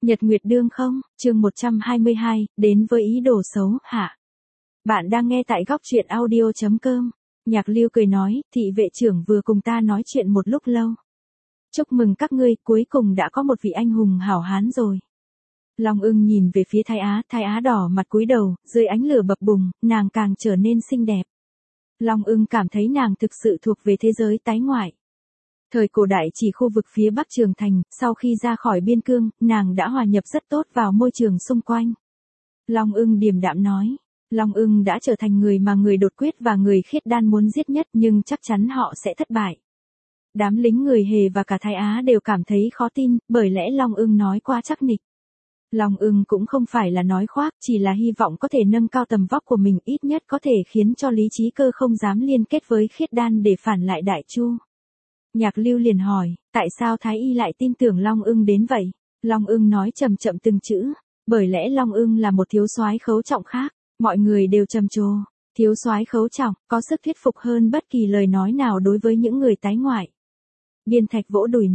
Nhật Nguyệt Đương không, chương 122, đến với ý đồ xấu, hả? Bạn đang nghe tại góc truyện audio.com. Nhạc Lưu cười nói, thị vệ trưởng vừa cùng ta nói chuyện một lúc lâu. Chúc mừng các ngươi, cuối cùng đã có một vị anh hùng hảo hán rồi. Long Ưng nhìn về phía Thái Á đỏ mặt cúi đầu, dưới ánh lửa bập bùng, nàng càng trở nên xinh đẹp. Long Ưng cảm thấy nàng thực sự thuộc về thế giới tái ngoại. Thời cổ đại chỉ khu vực phía Bắc Trường Thành, sau khi ra khỏi biên cương, nàng đã hòa nhập rất tốt vào môi trường xung quanh. Long Ưng điềm đạm nói, Long Ưng đã trở thành người mà người đột quyết và người khiết đan muốn giết nhất nhưng chắc chắn họ sẽ thất bại. Đám lính người Hề và cả Thái Á đều cảm thấy khó tin, bởi lẽ Long Ưng nói quá chắc nịch. Long Ưng cũng không phải là nói khoác, chỉ là hy vọng có thể nâng cao tầm vóc của mình, ít nhất có thể khiến cho lý trí cơ không dám liên kết với khiết đan để phản lại Đại Chu. Nhạc Lưu liền hỏi, tại sao Thái Y lại tin tưởng Long Ưng đến vậy? Long Ưng nói chậm chậm từng chữ, bởi lẽ Long Ưng là một thiếu soái khấu trọng khác, mọi người đều trầm trồ. Thiếu soái khấu trọng, có sức thuyết phục hơn bất kỳ lời nói nào đối với những người tái ngoại. Biên Thạch vỗ đùi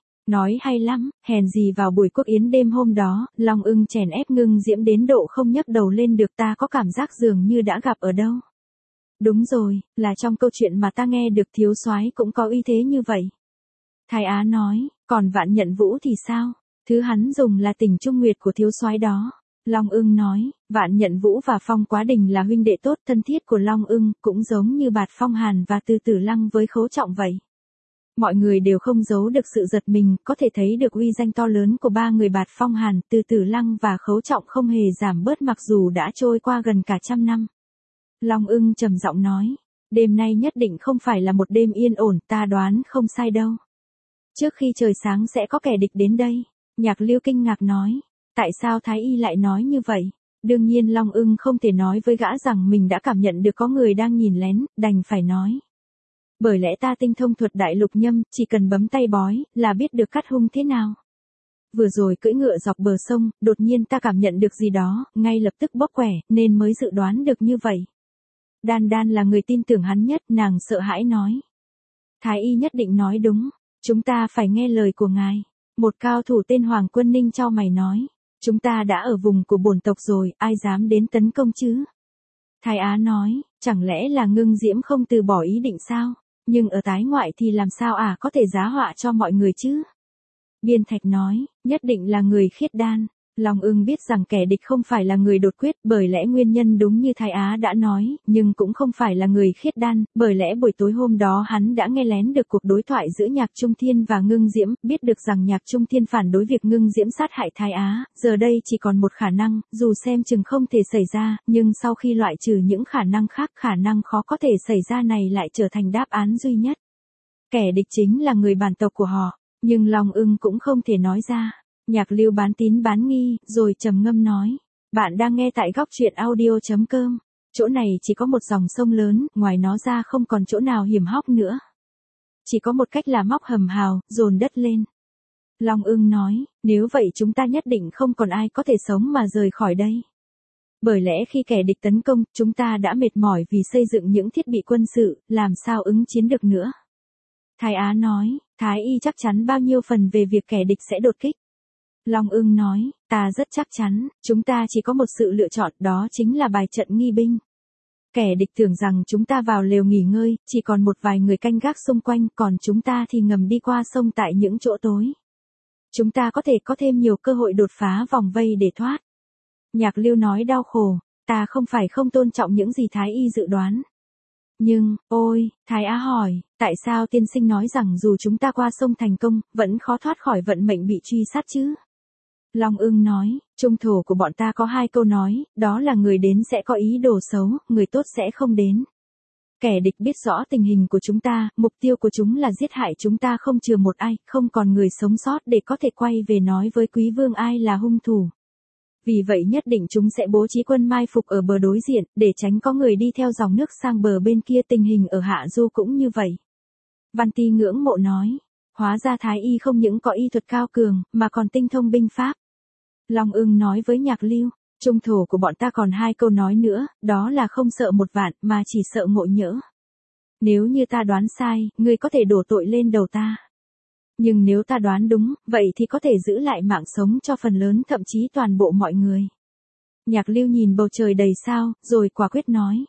nói hay lắm, hèn gì vào buổi quốc yến đêm hôm đó, Long Ưng chèn ép Ngưng Diễm đến độ không nhấc đầu lên được, ta có cảm giác dường như đã gặp ở đâu. Đúng rồi, là trong câu chuyện mà ta nghe được thiếu soái cũng có uy thế như vậy. Thái Á nói, còn Vạn Nhận Vũ thì sao? Thứ hắn dùng là tình trung nguyệt của thiếu soái đó. Long Ưng nói, Vạn Nhận Vũ và Phong Quá Đình là huynh đệ tốt thân thiết của Long Ưng, cũng giống như Bạt Phong Hàn và Từ Tử Lăng với Khấu Trọng vậy. Mọi người đều không giấu được sự giật mình, có thể thấy được uy danh to lớn của ba người Bạt Phong Hàn, Từ Tử Lăng và Khấu Trọng không hề giảm bớt mặc dù đã trôi qua gần cả 100 năm. Long Ưng trầm giọng nói, đêm nay nhất định không phải là một đêm yên ổn, ta đoán không sai đâu. Trước khi trời sáng sẽ có kẻ địch đến đây. Nhạc Lưu kinh ngạc nói, tại sao Thái Y lại nói như vậy? Đương nhiên Long Ưng không thể nói với gã rằng mình đã cảm nhận được có người đang nhìn lén, đành phải nói. Bởi lẽ ta tinh thông thuật đại lục nhâm, chỉ cần bấm tay bói, là biết được cắt hung thế nào. Vừa rồi cưỡi ngựa dọc bờ sông, đột nhiên ta cảm nhận được gì đó, ngay lập tức bóp quẻ, nên mới dự đoán được như vậy. Đan Đan là người tin tưởng hắn nhất, nàng sợ hãi nói. Thái Y nhất định nói đúng, chúng ta phải nghe lời của ngài. Một cao thủ tên Hoàng Quân Ninh chau mày nói, chúng ta đã ở vùng của bổn tộc rồi, ai dám đến tấn công chứ? Thái Á nói, chẳng lẽ là Ngưng Diễm không từ bỏ ý định sao? Nhưng ở tái ngoại thì làm sao có thể giá họa cho mọi người chứ? Biên Thạch nói, nhất định là người khiết đan. Long Ưng biết rằng kẻ địch không phải là người đột quyết, bởi lẽ nguyên nhân đúng như Thái Á đã nói, nhưng cũng không phải là người khiết đan, bởi lẽ buổi tối hôm đó hắn đã nghe lén được cuộc đối thoại giữa Nhạc Trung Thiên và Ngưng Diễm, biết được rằng Nhạc Trung Thiên phản đối việc Ngưng Diễm sát hại Thái Á, giờ đây chỉ còn một khả năng, dù xem chừng không thể xảy ra, nhưng sau khi loại trừ những khả năng khác, khả năng khó có thể xảy ra này lại trở thành đáp án duy nhất. Kẻ địch chính là người bản tộc của họ, nhưng Long Ưng cũng không thể nói ra. Nhạc Lưu bán tín bán nghi, rồi trầm ngâm nói, bạn đang nghe tại góc truyện audio.com, chỗ này chỉ có một dòng sông lớn, ngoài nó ra không còn chỗ nào hiểm hóc nữa. Chỉ có một cách là móc hầm hào, dồn đất lên. Long Ưng nói, nếu vậy chúng ta nhất định không còn ai có thể sống mà rời khỏi đây. Bởi lẽ khi kẻ địch tấn công, chúng ta đã mệt mỏi vì xây dựng những thiết bị quân sự, làm sao ứng chiến được nữa. Thái Á nói, Thái Y chắc chắn bao nhiêu phần về việc kẻ địch sẽ đột kích. Long Ưng nói, ta rất chắc chắn, chúng ta chỉ có một sự lựa chọn, đó chính là bài trận nghi binh. Kẻ địch tưởng rằng chúng ta vào lều nghỉ ngơi, chỉ còn một vài người canh gác xung quanh, còn chúng ta thì ngầm đi qua sông tại những chỗ tối. Chúng ta có thể có thêm nhiều cơ hội đột phá vòng vây để thoát. Nhạc Lưu nói đau khổ, ta không phải không tôn trọng những gì Thái Y dự đoán. Nhưng, ôi, Thái Á hỏi, tại sao tiên sinh nói rằng dù chúng ta qua sông thành công, vẫn khó thoát khỏi vận mệnh bị truy sát chứ? Long Ưng nói, trung thổ của bọn ta có hai câu nói, đó là người đến sẽ có ý đồ xấu, người tốt sẽ không đến. Kẻ địch biết rõ tình hình của chúng ta, mục tiêu của chúng là giết hại chúng ta không chừa một ai, không còn người sống sót để có thể quay về nói với quý vương ai là hung thủ. Vì vậy nhất định chúng sẽ bố trí quân mai phục ở bờ đối diện, để tránh có người đi theo dòng nước sang bờ bên kia. Tình hình ở Hạ Du cũng như vậy. Văn Ti ngưỡng mộ nói, hóa ra Thái Y không những có y thuật cao cường, mà còn tinh thông binh pháp. Long Ưng nói với Nhạc Lưu, trung thổ của bọn ta còn hai câu nói nữa, đó là không sợ một vạn, mà chỉ sợ ngộ nhỡ. Nếu như ta đoán sai, ngươi có thể đổ tội lên đầu ta. Nhưng nếu ta đoán đúng, vậy thì có thể giữ lại mạng sống cho phần lớn thậm chí toàn bộ mọi người. Nhạc Lưu nhìn bầu trời đầy sao, rồi quả quyết nói.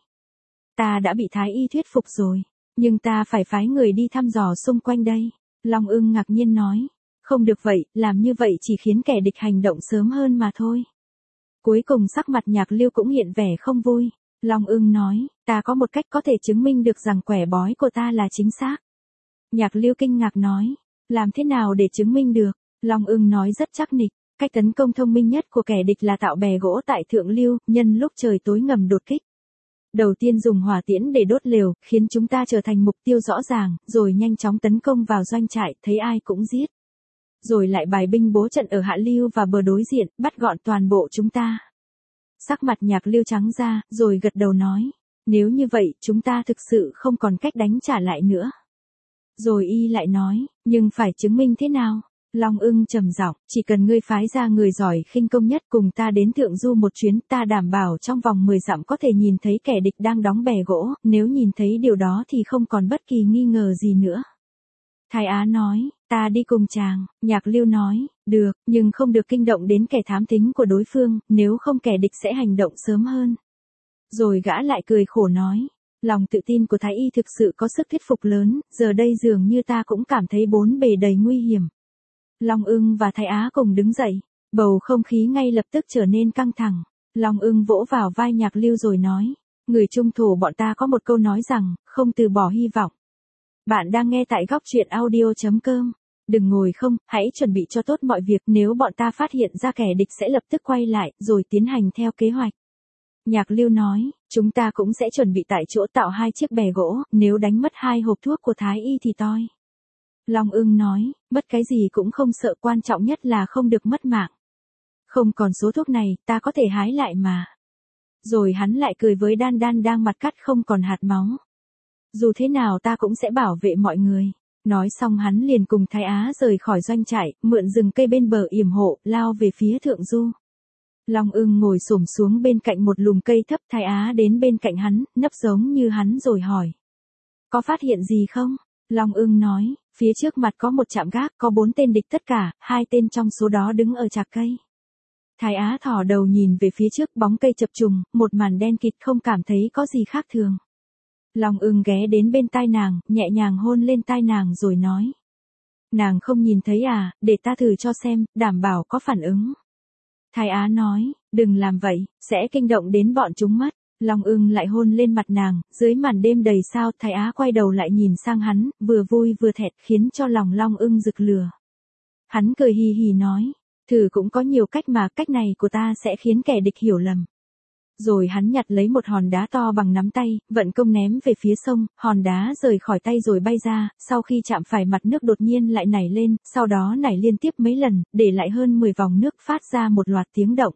Ta đã bị Thái Y thuyết phục rồi, nhưng ta phải phái người đi thăm dò xung quanh đây. Long Ưng ngạc nhiên nói. Không được vậy, làm như vậy chỉ khiến kẻ địch hành động sớm hơn mà thôi. Cuối cùng sắc mặt Nhạc Lưu cũng hiện vẻ không vui. Long Ưng nói, ta có một cách có thể chứng minh được rằng quẻ bói của ta là chính xác. Nhạc Lưu kinh ngạc nói, làm thế nào để chứng minh được? Long Ưng nói rất chắc nịch, cách tấn công thông minh nhất của kẻ địch là tạo bè gỗ tại Thượng Lưu, nhân lúc trời tối ngầm đột kích. Đầu tiên dùng hỏa tiễn để đốt lều, khiến chúng ta trở thành mục tiêu rõ ràng, rồi nhanh chóng tấn công vào doanh trại, thấy ai cũng giết. Rồi lại bài binh bố trận ở hạ lưu và bờ đối diện, bắt gọn toàn bộ chúng ta. Sắc mặt Nhạc Lưu trắng ra, rồi gật đầu nói, nếu như vậy, chúng ta thực sự không còn cách đánh trả lại nữa. Rồi y lại nói, nhưng phải chứng minh thế nào? Long Ưng trầm giọng, chỉ cần ngươi phái ra người giỏi khinh công nhất cùng ta đến Thượng Du một chuyến, ta đảm bảo trong vòng 10 dặm có thể nhìn thấy kẻ địch đang đóng bè gỗ, nếu nhìn thấy điều đó thì không còn bất kỳ nghi ngờ gì nữa. Thái Á nói, ta đi cùng chàng. Nhạc Lưu nói, được, nhưng không được kinh động đến kẻ thám thính của đối phương, nếu không kẻ địch sẽ hành động sớm hơn. Rồi gã lại cười khổ nói, lòng tự tin của Thái Y thực sự có sức thuyết phục lớn, giờ đây dường như ta cũng cảm thấy bốn bề đầy nguy hiểm. Long Ưng và Thái Á cùng đứng dậy, bầu không khí ngay lập tức trở nên căng thẳng. Long Ưng vỗ vào vai Nhạc Lưu rồi nói, người trung thổ bọn ta có một câu nói rằng, không từ bỏ hy vọng. Bạn đang nghe tại góc truyện audio.com. Đừng ngồi không, hãy chuẩn bị cho tốt mọi việc, nếu bọn ta phát hiện ra kẻ địch sẽ lập tức quay lại, rồi tiến hành theo kế hoạch. Nhạc Lưu nói, chúng ta cũng sẽ chuẩn bị tại chỗ tạo 2 chiếc bè gỗ, nếu đánh mất 2 hộp thuốc của Thái Y thì toi. Long Ưng nói, mất cái gì cũng không sợ, quan trọng nhất là không được mất mạng. Không còn số thuốc này, ta có thể hái lại mà. Rồi hắn lại cười với Đan Đan đang mặt cắt không còn hạt máu. Dù thế nào ta cũng sẽ bảo vệ mọi người. Nói xong hắn liền cùng Thái Á rời khỏi doanh trại, mượn rừng cây bên bờ yểm hộ, lao về phía Thượng Du. Long Ưng ngồi xổm xuống bên cạnh một lùm cây thấp, Thái Á đến bên cạnh hắn, nấp giống như hắn rồi hỏi. Có phát hiện gì không? Long Ưng nói, phía trước mặt có một trạm gác, có 4 tên địch tất cả, 2 tên trong số đó đứng ở chạc cây. Thái Á thò đầu nhìn về phía trước, bóng cây chập trùng, một màn đen kịt, không cảm thấy có gì khác thường. Long Ưng ghé đến bên tai nàng, nhẹ nhàng hôn lên tai nàng rồi nói. Nàng không nhìn thấy à, để ta thử cho xem, đảm bảo có phản ứng. Thái Á nói, đừng làm vậy, sẽ kinh động đến bọn chúng mất. Long Ưng lại hôn lên mặt nàng, dưới màn đêm đầy sao, Thái Á quay đầu lại nhìn sang hắn, vừa vui vừa thẹn, khiến cho lòng Long Ưng rực lửa. Hắn cười hì hì nói, thử cũng có nhiều cách mà, cách này của ta sẽ khiến kẻ địch hiểu lầm. Rồi hắn nhặt lấy một hòn đá to bằng nắm tay, vận công ném về phía sông, hòn đá rời khỏi tay rồi bay ra, sau khi chạm phải mặt nước đột nhiên lại nảy lên, sau đó nảy liên tiếp mấy lần, để lại hơn 10 vòng nước, phát ra một loạt tiếng động.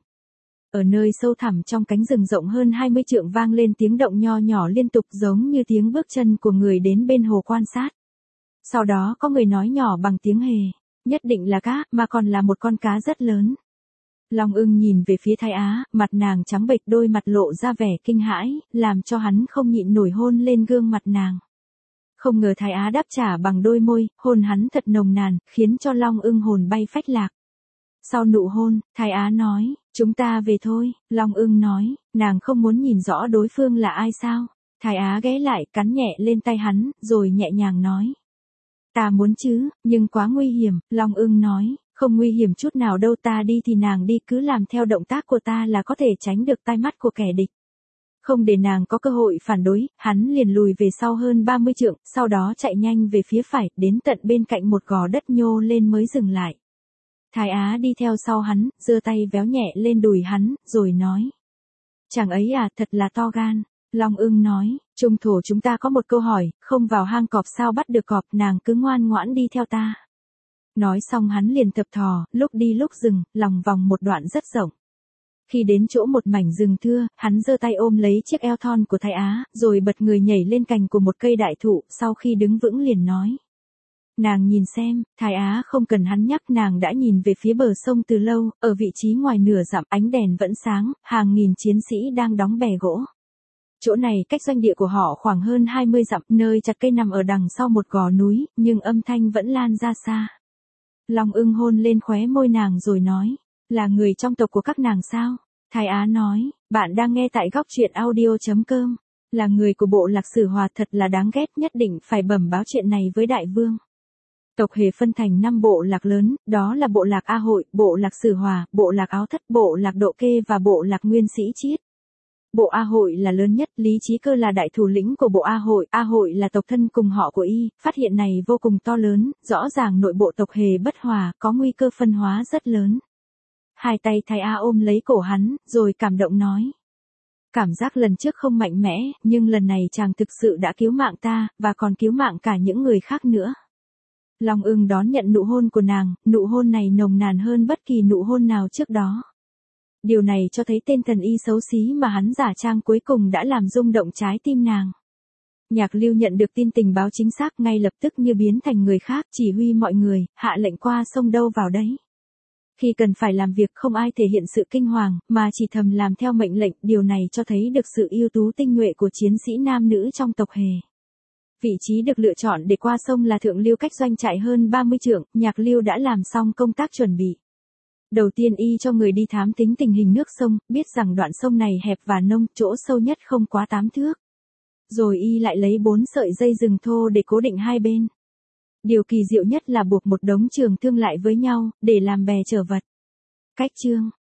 Ở nơi sâu thẳm trong cánh rừng rộng hơn 20 trượng vang lên tiếng động nho nhỏ liên tục, giống như tiếng bước chân của người đến bên hồ quan sát. Sau đó có người nói nhỏ bằng tiếng hề, nhất định là cá, mà còn là một con cá rất lớn. Long Ưng nhìn về phía Thái Á, mặt nàng trắng bệch, đôi mặt lộ ra vẻ kinh hãi, làm cho hắn không nhịn nổi hôn lên gương mặt nàng. Không ngờ Thái Á đáp trả bằng đôi môi, hôn hắn thật nồng nàn, khiến cho Long Ưng hồn bay phách lạc. Sau nụ hôn, Thái Á nói, chúng ta về thôi. Long Ưng nói, nàng không muốn nhìn rõ đối phương là ai sao? Thái Á ghé lại, cắn nhẹ lên tay hắn, rồi nhẹ nhàng nói. Ta muốn chứ, nhưng quá nguy hiểm. Long Ưng nói, không nguy hiểm chút nào đâu, ta đi thì nàng đi, cứ làm theo động tác của ta là có thể tránh được tai mắt của kẻ địch. Không để nàng có cơ hội phản đối, hắn liền lùi về sau hơn 30 trượng, sau đó chạy nhanh về phía phải, đến tận bên cạnh một gò đất nhô lên mới dừng lại. Thái Á đi theo sau hắn, giơ tay véo nhẹ lên đùi hắn, rồi nói. Chàng ấy à, thật là to gan. Long Ưng nói, trung thổ chúng ta có một câu hỏi, không vào hang cọp sao bắt được cọp, nàng cứ ngoan ngoãn đi theo ta. Nói xong hắn liền thập thò, lúc đi lúc dừng, lòng vòng một đoạn rất rộng. Khi đến chỗ một mảnh rừng thưa, hắn giơ tay ôm lấy chiếc eo thon của Thái Á, rồi bật người nhảy lên cành của một cây đại thụ, sau khi đứng vững liền nói. Nàng nhìn xem, Thái Á không cần hắn nhắc, nàng đã nhìn về phía bờ sông từ lâu, ở vị trí ngoài nửa dặm ánh đèn vẫn sáng, hàng nghìn chiến sĩ đang đóng bè gỗ. Chỗ này cách doanh địa của họ khoảng hơn 20 dặm, nơi chặt cây nằm ở đằng sau một gò núi, nhưng âm thanh vẫn lan ra xa. Long Ưng hôn lên khóe môi nàng rồi nói, là người trong tộc của các nàng sao? Thái Á nói, bạn đang nghe tại góc truyện audio.com, là người của bộ lạc Sử Hòa, thật là đáng ghét, nhất định phải bẩm báo chuyện này với đại vương. Tộc Hề phân thành 5 bộ lạc lớn, đó là bộ lạc A Hội, bộ lạc Sử Hòa, bộ lạc Áo Thất, bộ lạc Độ Kê và bộ lạc Nguyên Sĩ Chiết. Bộ A Hội là lớn nhất, Lý Chí Cơ là đại thủ lĩnh của bộ A Hội là tộc thân cùng họ của y, phát hiện này vô cùng to lớn, rõ ràng nội bộ tộc Hề bất hòa, có nguy cơ phân hóa rất lớn. Hai tay Thái A ôm lấy cổ hắn, rồi cảm động nói. Cảm giác lần trước không mạnh mẽ, nhưng lần này chàng thực sự đã cứu mạng ta, và còn cứu mạng cả những người khác nữa. Long Ưng đón nhận nụ hôn của nàng, nụ hôn này nồng nàn hơn bất kỳ nụ hôn nào trước đó. Điều này cho thấy tên thần y xấu xí mà hắn giả trang cuối cùng đã làm rung động trái tim nàng. Nhạc Lưu nhận được tin tình báo chính xác, ngay lập tức như biến thành người khác, chỉ huy mọi người, hạ lệnh qua sông đâu vào đấy. Khi cần phải làm việc không ai thể hiện sự kinh hoàng, mà chỉ thầm làm theo mệnh lệnh, điều này cho thấy được sự ưu tú tinh nhuệ của chiến sĩ nam nữ trong tộc Hề. Vị trí được lựa chọn để qua sông là thượng lưu cách doanh trại hơn 30 trượng, Nhạc Lưu đã làm xong công tác chuẩn bị. Đầu tiên y cho người đi thám tính tình hình nước sông, biết rằng đoạn sông này hẹp và nông, chỗ sâu nhất không quá 8 thước. Rồi y lại lấy 4 sợi dây rừng thô để cố định hai bên. Điều kỳ diệu nhất là buộc một đống trường thương lại với nhau, để làm bè chở vật. Cách chương